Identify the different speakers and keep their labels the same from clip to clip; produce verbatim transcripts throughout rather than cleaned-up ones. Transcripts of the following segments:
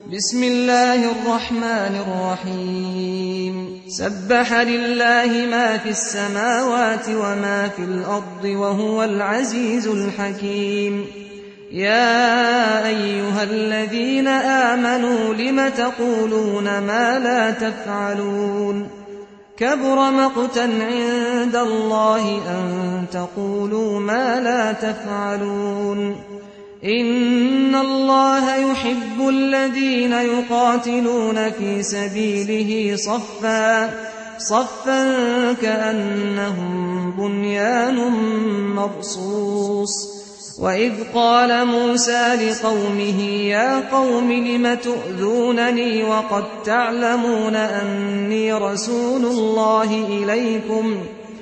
Speaker 1: بسم الله الرحمن الرحيم سبح لله ما في السماوات وما في الأرض وهو العزيز الحكيم يا أيها الذين آمنوا لم تقولون ما لا تفعلون كبر مقتا عند الله أن تقولوا ما لا تفعلون إن الله يحب الذين يقاتلون في سبيله صفا صفا كأنهم بنيان مرصوص وإذ قال موسى لقومه يا قوم لم تؤذونني وقد تعلمون أني رسول الله إليكم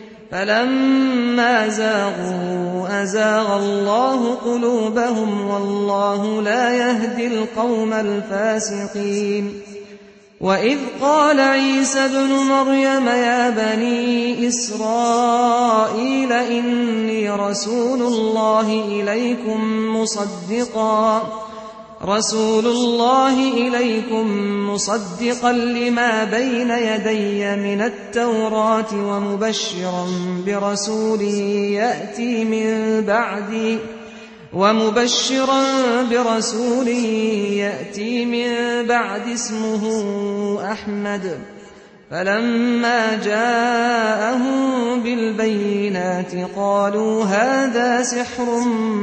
Speaker 1: فلما زاغوا أزاغ الله قلوبهم والله لا يهدي القوم الفاسقين وإذ قال عيسى ابن مريم يا بني إسرائيل إني رسول الله إليكم مصدقا رسول الله إليكم مصدقا لما بين يدي من التوراة ومبشرا برسول يأتي من بعدي ومبشرا برسول يأتي من بعد اسمه أحمد فلما جاءهم بالبينات قالوا هذا سحر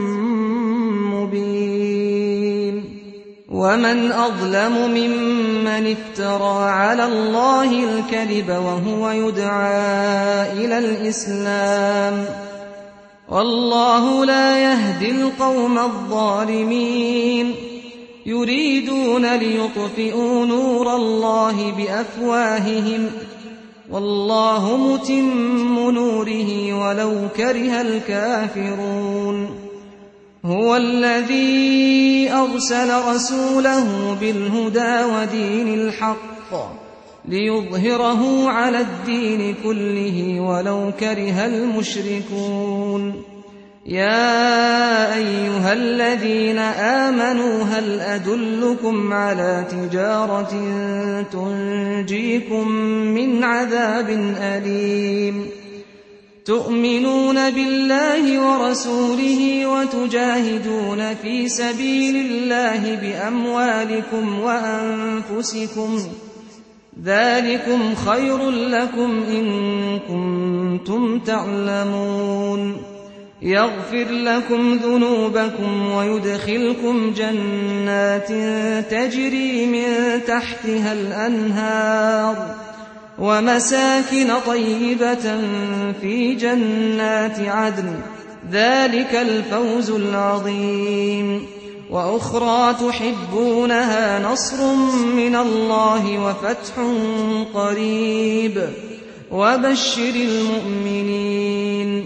Speaker 1: مبين ومن أظلم ممن افترى على الله الكذب وهو يدعى إلى الإسلام والله لا يهدي القوم الظالمين يريدون ليطفئوا نور الله بأفواههم والله متم نوره ولو كره الكافرون هو الذي أرسل رسوله بالهدى ودين الحق ليظهره على الدين كله ولو كره المشركون يا أيها الذين آمنوا هل أدلكم على تجارة تنجيكم من عذاب أليم تؤمنون بالله ورسوله وتجاهدون في سبيل الله بأموالكم وأنفسكم ذلكم خير لكم إن كنتم تعلمون يغفر لكم ذنوبكم ويدخلكم جنات تجري من تحتها الأنهار ومساكن طيبة في جنات عدن ذلك الفوز العظيم وأخرى تحبونها نصر من الله وفتح قريب وبشر المؤمنين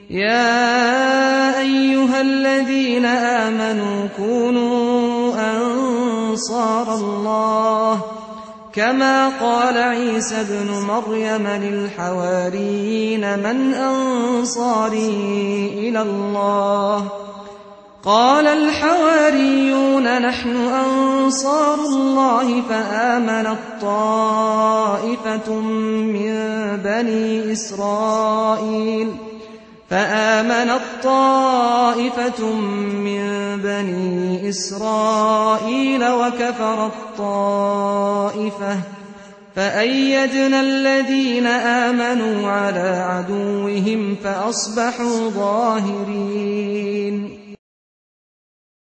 Speaker 1: يا أيها الذين آمنوا كونوا أنصار الله كما قال عيسى ابن مريم للحواريين من أنصاري إلى الله قال الحواريون نحن أنصار الله فآمنت طائفة من بني إسرائيل فآمنت طائفة من بني إسرائيل وكفرت طائفة فأيدنا الذين آمنوا على عدوهم فأصبحوا ظاهرين